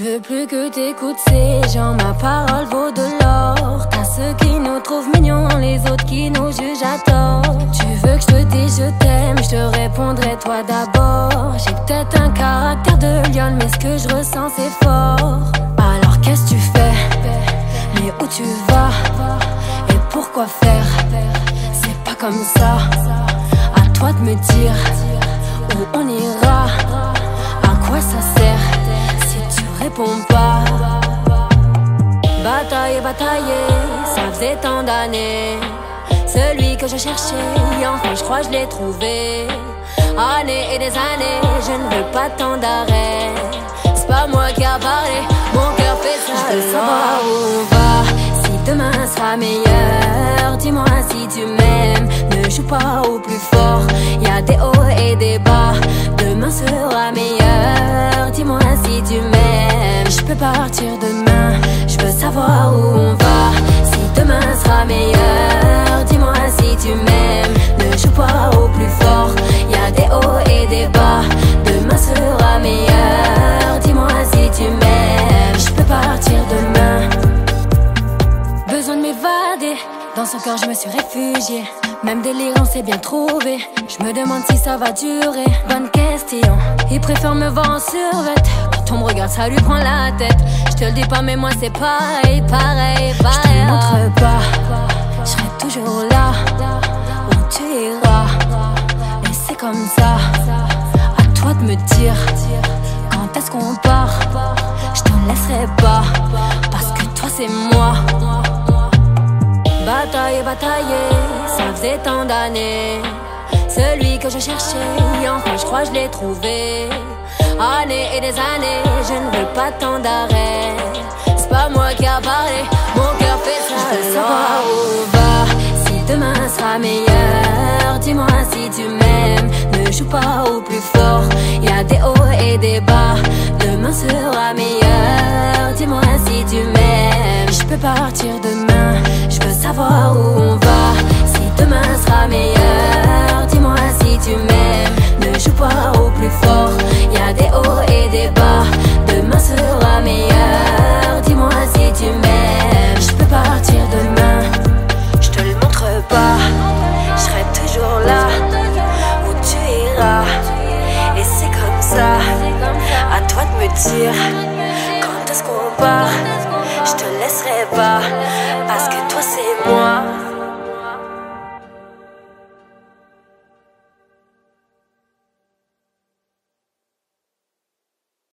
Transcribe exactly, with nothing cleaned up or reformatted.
Je veux plus que t'écoutes ces gens, ma parole vaut de l'or. T'as ceux qui nous trouvent mignons, les autres qui nous jugent à tort. Tu veux que je te dise je t'aime, je te répondrai toi d'abord. J'ai peut-être un caractère de lionne, mais ce que je ressens c'est fort. Alors qu'est-ce que tu fais? Mais où tu vas? Et pourquoi faire? C'est pas comme ça. À toi de me dire où on ira. À quoi ça sert si tu réponds pas? Batailler, batailler, ça faisait tant d'années. Celui que je cherchais, enfin je crois que je l'ai trouvé. Années et des années, je ne veux pas tant d'arrêt. C'est pas moi qui a parlé, mon cœur fait ça. Je veux savoir où on va, si demain sera meilleur. Dis-moi si tu m'aimes, ne joue pas au plus fort. Y'a des hauts et des bas, demain sera meilleur. Dis-moi si tu m'aimes, je peux partir demain. Je veux savoir où on va, si demain sera meilleur. Dis-moi si tu m'aimes, ne joue pas au plus fort. Y'a des hauts et des bas, demain sera meilleur. Dis-moi si tu m'aimes, je peux partir demain. Besoin de m'évader, dans son cœur je me suis réfugiée. Même délire on s'est bien trouvé. Je me demande si ça va durer. Bonne question. Il préfère me voir en survêt. Quand on me regarde ça lui prend la tête. Je te le dis pas mais moi c'est pareil, pareil, pareil. Je te le montre pas, je serai toujours là où tu iras. Et c'est comme ça, à toi de me dire quand est-ce qu'on part. Je te laisserai pas, parce que toi c'est moi. Batailler, batailler, ça faisait tant d'années. Celui que je cherchais, enfin je crois que je l'ai trouvé. Années et des années, je ne veux pas tant d'arrêt. C'est pas moi qui a parlé, mon cœur fait ça. Je veux savoir où on va, si demain sera meilleur. Dis-moi si tu m'aimes, ne joue pas au plus fort. Y'a des hauts et des bas, demain sera meilleur. Dis-moi si tu m'aimes, je peux partir demain. Je veux savoir où on va, si demain sera meilleur. Dis-moi si tu m'aimes, ne joue pas au plus fort. Y'a des hauts et des bas, demain sera meilleur. Dis-moi si tu m'aimes, je peux partir demain. Je te le montre pas, je serai toujours là où tu iras. Et c'est comme ça, à toi de me dire quand est-ce qu'on part. Je te laisserai pas,